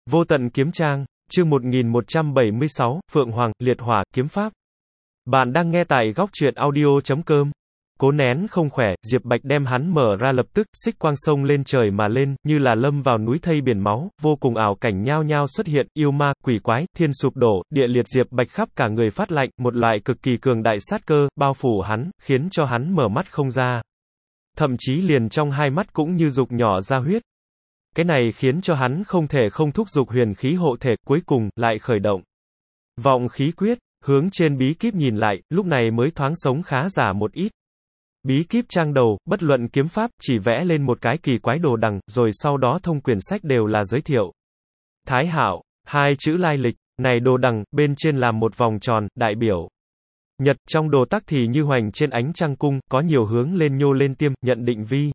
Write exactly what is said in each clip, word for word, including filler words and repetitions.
Vô tận kiếm trang, chương một nghìn một trăm bảy mươi sáu, Phượng Hoàng, liệt hỏa, kiếm pháp. Bạn đang nghe tại góc truyện audio chấm com. Cố nén không khỏe, Diệp Bạch đem hắn mở ra lập tức, xích quang sông lên trời mà lên, như là lâm vào núi thây biển máu, vô cùng ảo cảnh nhao nhao xuất hiện, yêu ma, quỷ quái, thiên sụp đổ, địa liệt. Diệp Bạch khắp cả người phát lạnh, một loại cực kỳ cường đại sát cơ, bao phủ hắn, khiến cho hắn mở mắt không ra. Thậm chí liền trong hai mắt cũng như dục nhỏ ra huyết. Cái này khiến cho hắn không thể không thúc giục huyền khí hộ thể, cuối cùng, lại khởi động. Vọng khí quyết, hướng trên bí kíp nhìn lại, lúc này mới thoáng sống khá giả một ít. Bí kíp trang đầu, bất luận kiếm pháp, chỉ vẽ lên một cái kỳ quái đồ đằng, rồi sau đó thông quyển sách đều là giới thiệu. Thái Hạo, hai chữ lai lịch, này đồ đằng, bên trên làm một vòng tròn, đại biểu Nhật, trong đồ tắc thì như hoành trên ánh trăng cung, có nhiều hướng lên nhô lên tiêm, nhận định vi.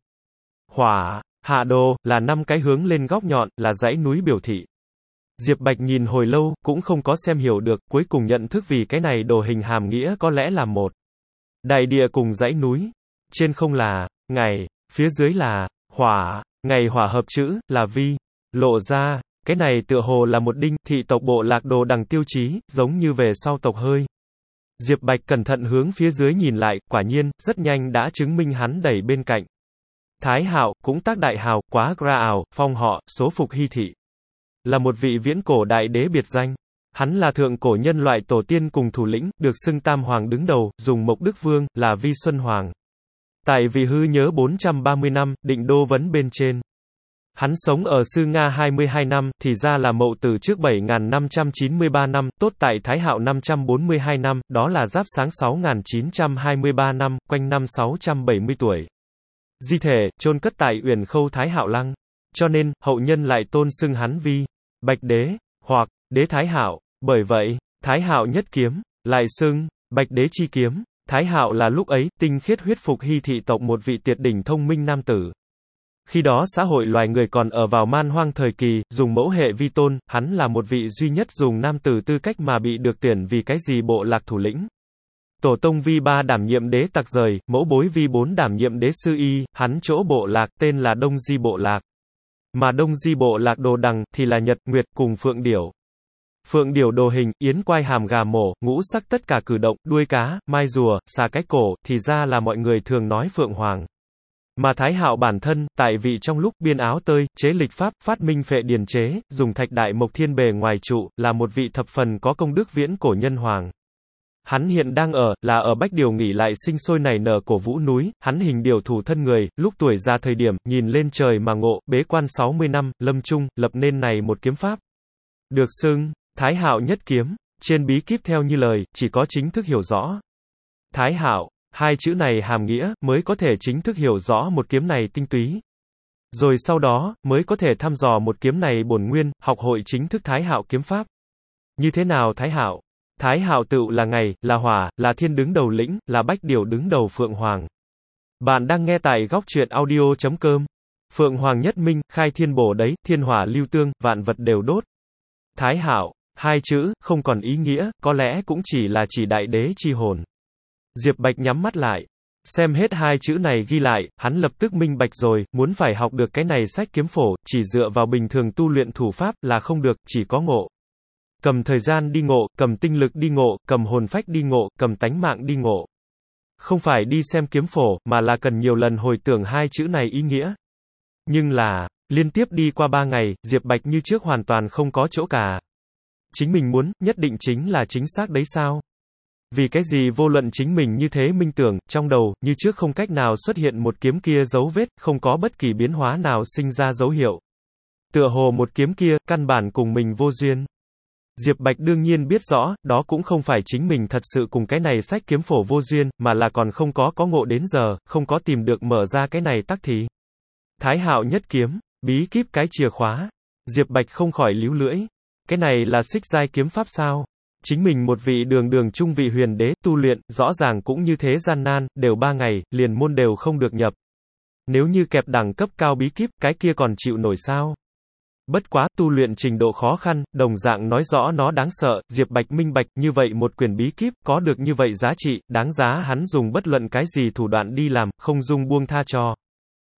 Hỏa, hạ đồ, là năm cái hướng lên góc nhọn, là dãy núi biểu thị. Diệp Bạch nhìn hồi lâu, cũng không có xem hiểu được, cuối cùng nhận thức vì cái này đồ hình hàm nghĩa có lẽ là một. Đại địa cùng dãy núi. Trên không là ngày, phía dưới là hỏa, ngày hỏa hợp chữ, là vi. Lộ ra, cái này tựa hồ là một đinh, thị tộc bộ lạc đồ đằng tiêu chí, giống như về sau tộc hơi. Diệp Bạch cẩn thận hướng phía dưới nhìn lại, quả nhiên, rất nhanh đã chứng minh hắn đẩy bên cạnh. Thái Hạo, cũng tác đại hào, quá gra ảo, phong họ, số phục hy thị. Là một vị viễn cổ đại đế biệt danh. Hắn là thượng cổ nhân loại tổ tiên cùng thủ lĩnh, được xưng Tam Hoàng đứng đầu, dùng Mộc Đức Vương, là Vi Xuân Hoàng. Tại vì hư nhớ bốn trăm ba mươi năm, định đô vấn bên trên. Hắn sống ở Sư Nga hai mươi hai năm, thì ra là Mậu Tử trước bảy nghìn năm trăm chín mươi ba năm, tốt tại Thái Hạo năm trăm bốn mươi hai năm, đó là Giáp Sáng sáu nghìn chín trăm hai mươi ba năm, quanh năm sáu trăm bảy mươi tuổi. Di thể, chôn cất tại Uyển Khâu Thái Hạo Lăng. Cho nên, hậu nhân lại tôn xưng hắn vi Bạch Đế, hoặc Đế Thái Hạo. Bởi vậy, Thái Hạo nhất kiếm, lại xưng Bạch Đế chi kiếm. Thái Hạo là lúc ấy, tinh khiết huyết phục hy thị tộc một vị tuyệt đỉnh thông minh nam tử. Khi đó xã hội loài người còn ở vào man hoang thời kỳ, dùng mẫu hệ vi tôn, hắn là một vị duy nhất dùng nam tử tư cách mà bị được tuyển vì cái gì bộ lạc thủ lĩnh. Tổ tông vi ba đảm nhiệm đế tặc rời, mẫu bối vi bốn đảm nhiệm đế sư y, hắn chỗ bộ lạc tên là Đông Di bộ lạc. Mà Đông Di bộ lạc đồ đằng, thì là Nhật, Nguyệt, cùng Phượng Điểu. Phượng Điểu đồ hình, yến quai hàm gà mổ, ngũ sắc tất cả cử động, đuôi cá, mai rùa, xà cái cổ, thì ra là mọi người thường nói Phượng Hoàng. Mà Thái Hạo bản thân, tại vị trong lúc biên áo tơi, chế lịch pháp, phát minh phệ điền chế, dùng thạch đại mộc thiên bề ngoài trụ, là một vị thập phần có công đức viễn cổ nhân hoàng. Hắn hiện đang ở, là ở Bách Điều nghỉ lại sinh sôi nảy nở cổ vũ núi, hắn hình điều thủ thân người, lúc tuổi già thời điểm, nhìn lên trời mà ngộ, bế quan sáu mươi năm, lâm chung, lập nên này một kiếm pháp. Được xưng, Thái Hạo nhất kiếm, trên bí kíp theo như lời, chỉ có chính thức hiểu rõ. Thái Hạo, hai chữ này hàm nghĩa, mới có thể chính thức hiểu rõ một kiếm này tinh túy. Rồi sau đó, mới có thể thăm dò một kiếm này bổn nguyên, học hội chính thức Thái Hạo kiếm pháp. Như thế nào Thái Hạo? Thái Hạo tựu là ngày, là hỏa, là thiên đứng đầu lĩnh, là Bách Điều đứng đầu Phượng Hoàng. Bạn đang nghe tại góc truyện audio chấm com. Phượng Hoàng nhất minh, khai thiên bổ đấy, thiên hỏa lưu tương, vạn vật đều đốt. Thái Hạo, hai chữ, không còn ý nghĩa, có lẽ cũng chỉ là chỉ đại đế chi hồn. Diệp Bạch nhắm mắt lại. Xem hết hai chữ này ghi lại, hắn lập tức minh bạch rồi, muốn phải học được cái này sách kiếm phổ, chỉ dựa vào bình thường tu luyện thủ pháp, là không được, chỉ có ngộ. Cầm thời gian đi ngộ, cầm tinh lực đi ngộ, cầm hồn phách đi ngộ, cầm tánh mạng đi ngộ. Không phải đi xem kiếm phổ, mà là cần nhiều lần hồi tưởng hai chữ này ý nghĩa. Nhưng là, liên tiếp đi qua ba ngày, Diệp Bạch như trước hoàn toàn không có chỗ cả. Chính mình muốn, nhất định chính là chính xác đấy sao? Vì cái gì vô luận chính mình như thế minh tưởng, trong đầu, như trước không cách nào xuất hiện một kiếm kia dấu vết, không có bất kỳ biến hóa nào sinh ra dấu hiệu. Tựa hồ một kiếm kia, căn bản cùng mình vô duyên. Diệp Bạch đương nhiên biết rõ, đó cũng không phải chính mình thật sự cùng cái này sách kiếm phổ vô duyên, mà là còn không có có ngộ đến giờ, không có tìm được mở ra cái này tắc thì. Thái Hạo nhất kiếm, bí kíp cái chìa khóa. Diệp Bạch không khỏi líu lưỡi. Cái này là xích giai kiếm pháp sao? Chính mình một vị đường đường trung vị huyền đế, tu luyện, rõ ràng cũng như thế gian nan, đều ba ngày, liền môn đều không được nhập. Nếu như kẹp đẳng cấp cao bí kíp, cái kia còn chịu nổi sao? Bất quá, tu luyện trình độ khó khăn, đồng dạng nói rõ nó đáng sợ, Diệp Bạch minh bạch, như vậy một quyển bí kíp, có được như vậy giá trị, đáng giá hắn dùng bất luận cái gì thủ đoạn đi làm, không dung buông tha cho.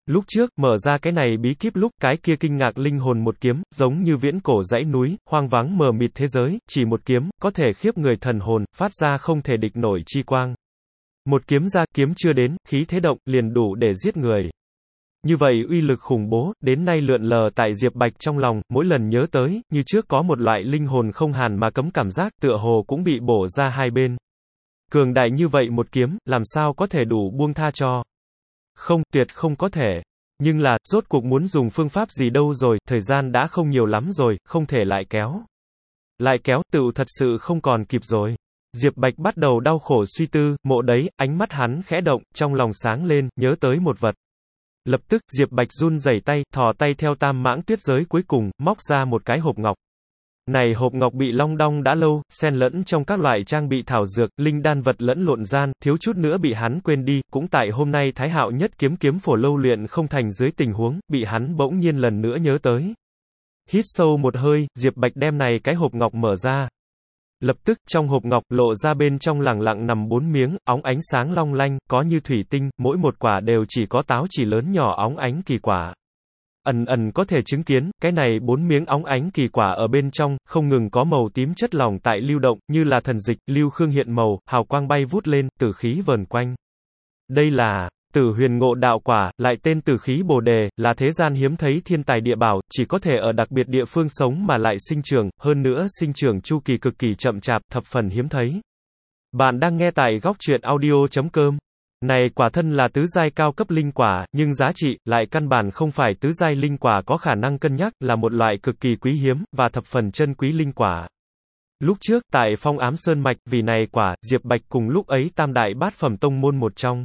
Lúc trước, mở ra cái này bí kíp lúc, cái kia kinh ngạc linh hồn một kiếm, giống như viễn cổ dãy núi, hoang vắng mờ mịt thế giới, chỉ một kiếm, có thể khiếp người thần hồn, phát ra không thể địch nổi chi quang. Một kiếm ra, kiếm chưa đến, khí thế động, liền đủ để giết người. Như vậy uy lực khủng bố, đến nay lượn lờ tại Diệp Bạch trong lòng, mỗi lần nhớ tới, như trước có một loại linh hồn không hàn mà cấm cảm giác, tựa hồ cũng bị bổ ra hai bên. Cường đại như vậy một kiếm, làm sao có thể đủ buông tha cho? Không, tuyệt không có thể. Nhưng là, rốt cuộc muốn dùng phương pháp gì đâu rồi, thời gian đã không nhiều lắm rồi, không thể lại kéo. Lại kéo, tựu thật sự không còn kịp rồi. Diệp Bạch bắt đầu đau khổ suy tư, mộ đấy, ánh mắt hắn khẽ động, trong lòng sáng lên, nhớ tới một vật. Lập tức, Diệp Bạch run rẩy tay, thò tay theo tam mãng tuyết giới cuối cùng, móc ra một cái hộp ngọc. Này hộp ngọc bị long đong đã lâu, xen lẫn trong các loại trang bị thảo dược, linh đan vật lẫn lộn gian, thiếu chút nữa bị hắn quên đi, cũng tại hôm nay Thái Hạo nhất kiếm kiếm phổ lâu luyện không thành dưới tình huống, bị hắn bỗng nhiên lần nữa nhớ tới. Hít sâu một hơi, Diệp Bạch đem này cái hộp ngọc mở ra. Lập tức, trong hộp ngọc, lộ ra bên trong lẳng lặng nằm bốn miếng, óng ánh sáng long lanh, có như thủy tinh, mỗi một quả đều chỉ có táo chỉ lớn nhỏ óng ánh kỳ quả. Ẩn ẩn có thể chứng kiến, cái này bốn miếng óng ánh kỳ quả ở bên trong, không ngừng có màu tím chất lỏng tại lưu động, như là thần dịch, lưu khương hiện màu, hào quang bay vút lên, tử khí vờn quanh. Đây là Tử Huyền Ngộ Đạo Quả, lại tên Tử Khí Bồ Đề, là thế gian hiếm thấy thiên tài địa bảo, chỉ có thể ở đặc biệt địa phương sống mà lại sinh trưởng, hơn nữa sinh trưởng chu kỳ cực kỳ chậm chạp, thập phần hiếm thấy. Bạn đang nghe tại góc truyện audio chấm com. Này quả thân là tứ giai cao cấp linh quả, nhưng giá trị lại căn bản không phải tứ giai linh quả có khả năng cân nhắc, là một loại cực kỳ quý hiếm và thập phần chân quý linh quả. Lúc trước, tại Phong Ám Sơn mạch, vì này quả, Diệp Bạch cùng lúc ấy tam đại bát phẩm tông môn một trong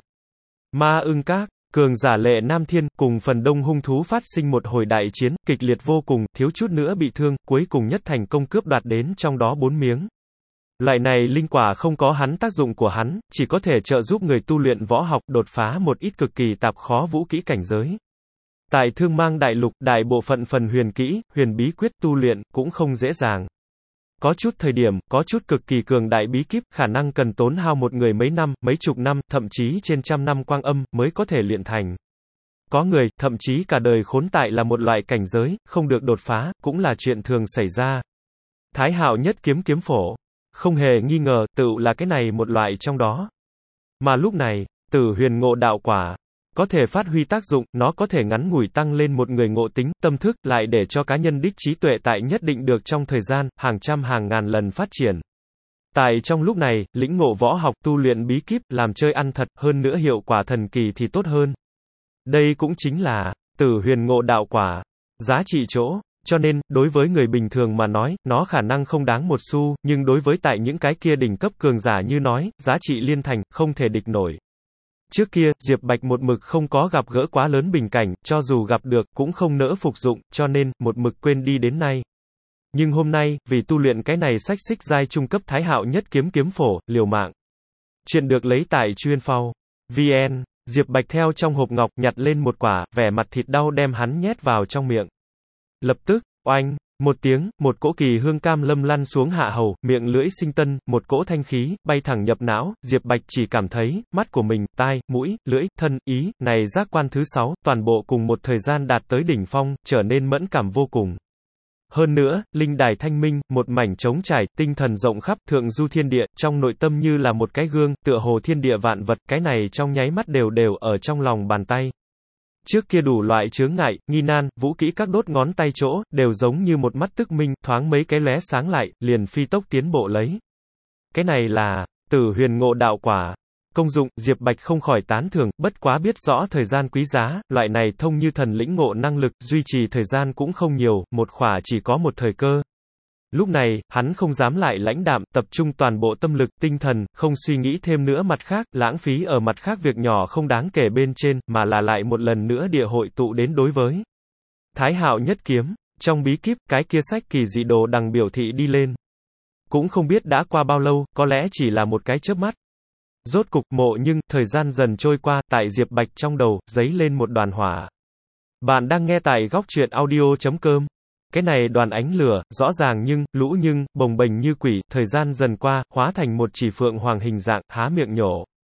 Ma Ưng Các, cường giả Lệ Nam Thiên, cùng phần đông hung thú phát sinh một hồi đại chiến, kịch liệt vô cùng, thiếu chút nữa bị thương, cuối cùng nhất thành công cướp đoạt đến trong đó bốn miếng. Loại này linh quả không có hắn tác dụng của hắn, chỉ có thể trợ giúp người tu luyện võ học đột phá một ít cực kỳ tạp khó vũ kỹ cảnh giới. Tại Thương Mang Đại Lục, đại bộ phận phần huyền kỹ, huyền bí quyết tu luyện, cũng không dễ dàng. Có chút thời điểm, có chút cực kỳ cường đại bí kíp, khả năng cần tốn hao một người mấy năm, mấy chục năm, thậm chí trên trăm năm quang âm, mới có thể luyện thành. Có người, thậm chí cả đời khốn tại là một loại cảnh giới, không được đột phá, cũng là chuyện thường xảy ra. Thái Hạo nhất kiếm kiếm phổ, không hề nghi ngờ, tự là cái này một loại trong đó. Mà lúc này, Tử Huyền Ngộ Đạo Quả có thể phát huy tác dụng, nó có thể ngắn ngủi tăng lên một người ngộ tính, tâm thức, lại để cho cá nhân đích trí tuệ tại nhất định được trong thời gian, hàng trăm hàng ngàn lần phát triển. Tại trong lúc này, lĩnh ngộ võ học tu luyện bí kíp, làm chơi ăn thật, hơn nữa hiệu quả thần kỳ thì tốt hơn. Đây cũng chính là Tử Huyền Ngộ Đạo Quả. Giá trị chỗ. Cho nên, đối với người bình thường mà nói, nó khả năng không đáng một xu, nhưng đối với tại những cái kia đỉnh cấp cường giả như nói, giá trị liên thành, không thể địch nổi. Trước kia, Diệp Bạch một mực không có gặp gỡ quá lớn bình cảnh, cho dù gặp được, cũng không nỡ phục dụng, cho nên, một mực quên đi đến nay. Nhưng hôm nay, vì tu luyện cái này sách xích giai trung cấp Thái Hạo nhất kiếm kiếm phổ, liều mạng. Chuyện được lấy tại chuyên phao. vn, Diệp Bạch theo trong hộp ngọc, nhặt lên một quả, vẻ mặt thịt đau đem hắn nhét vào trong miệng. Lập tức, oanh, một tiếng, một cỗ kỳ hương cam lâm lăn xuống hạ hầu, miệng lưỡi sinh tân, một cỗ thanh khí, bay thẳng nhập não, Diệp Bạch chỉ cảm thấy, mắt của mình, tai, mũi, lưỡi, thân, ý, này giác quan thứ sáu, toàn bộ cùng một thời gian đạt tới đỉnh phong, trở nên mẫn cảm vô cùng. Hơn nữa, linh đài thanh minh, một mảnh trống trải, tinh thần rộng khắp, thượng du thiên địa, trong nội tâm như là một cái gương, tựa hồ thiên địa vạn vật, cái này trong nháy mắt đều đều ở trong lòng bàn tay. Trước kia đủ loại chướng ngại, nghi nan, vũ kỹ các đốt ngón tay chỗ, đều giống như một mắt tức minh, thoáng mấy cái lóe sáng lại, liền phi tốc tiến bộ lấy. Cái này là Tử Huyền Ngộ Đạo Quả. Công dụng, Diệp Bạch không khỏi tán thưởng, bất quá biết rõ thời gian quý giá, loại này thông như thần lĩnh ngộ năng lực, duy trì thời gian cũng không nhiều, một khỏa chỉ có một thời cơ. Lúc này, hắn không dám lại lãnh đạm, tập trung toàn bộ tâm lực, tinh thần, không suy nghĩ thêm nữa mặt khác, lãng phí ở mặt khác việc nhỏ không đáng kể bên trên, mà là lại một lần nữa địa hội tụ đến đối với Thái Hạo nhất kiếm. Trong bí kíp, cái kia sách kỳ dị đồ đằng biểu thị đi lên. Cũng không biết đã qua bao lâu, có lẽ chỉ là một cái chớp mắt. Rốt cục mộ nhưng, thời gian dần trôi qua, tại Diệp Bạch trong đầu, dấy lên một đoàn hỏa. Bạn đang nghe tại góc truyện audio chấm com. Cái này đoàn ánh lửa, rõ ràng nhưng, lũ nhưng, bồng bềnh như quỷ, thời gian dần qua, hóa thành một chỉ phượng hoàng hình dạng, há miệng nhổ.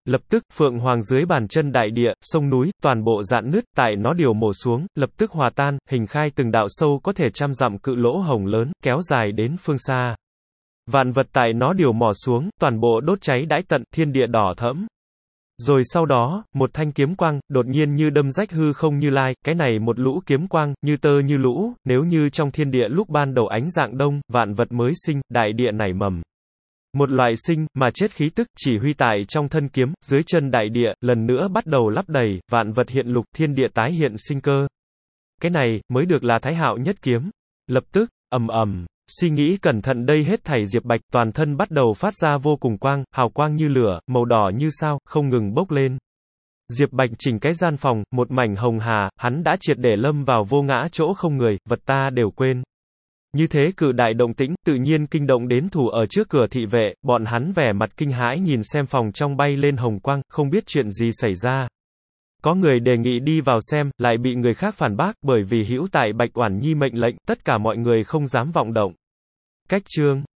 Lập tức, Phượng Hoàng dưới bàn chân đại địa, sông núi, toàn bộ rạn nứt, tại nó điều mổ xuống, lập tức hòa tan, hình khai từng đạo sâu có thể trăm dặm cự lỗ hổng lớn, kéo dài đến phương xa. Vạn vật tại nó điều mỏ xuống, toàn bộ đốt cháy đãi tận, thiên địa đỏ thẫm. Rồi sau đó, một thanh kiếm quang, đột nhiên như đâm rách hư không Như Lai, cái này một lũ kiếm quang, như tơ như lũ, nếu như trong thiên địa lúc ban đầu ánh dạng đông, vạn vật mới sinh, đại địa nảy mầm. Một loại sinh, mà chết khí tức, chỉ huy tại trong thân kiếm, dưới chân đại địa, lần nữa bắt đầu lắp đầy, vạn vật hiện lục, thiên địa tái hiện sinh cơ. Cái này, mới được là Thái Hạo nhất kiếm. Lập tức, ầm ầm, suy nghĩ cẩn thận đây hết thảy Diệp Bạch, toàn thân bắt đầu phát ra vô cùng quang, hào quang như lửa, màu đỏ như sao, không ngừng bốc lên. Diệp Bạch chỉnh cái gian phòng, một mảnh hồng hà, hắn đã triệt để lâm vào vô ngã chỗ không người, vật ta đều quên. Như thế cự đại động tĩnh, tự nhiên kinh động đến thủ ở trước cửa thị vệ, bọn hắn vẻ mặt kinh hãi nhìn xem phòng trong bay lên hồng quang, không biết chuyện gì xảy ra. Có người đề nghị đi vào xem, lại bị người khác phản bác, bởi vì hữu tại Bạch Oản Nhi mệnh lệnh, tất cả mọi người không dám vọng động. Cách chương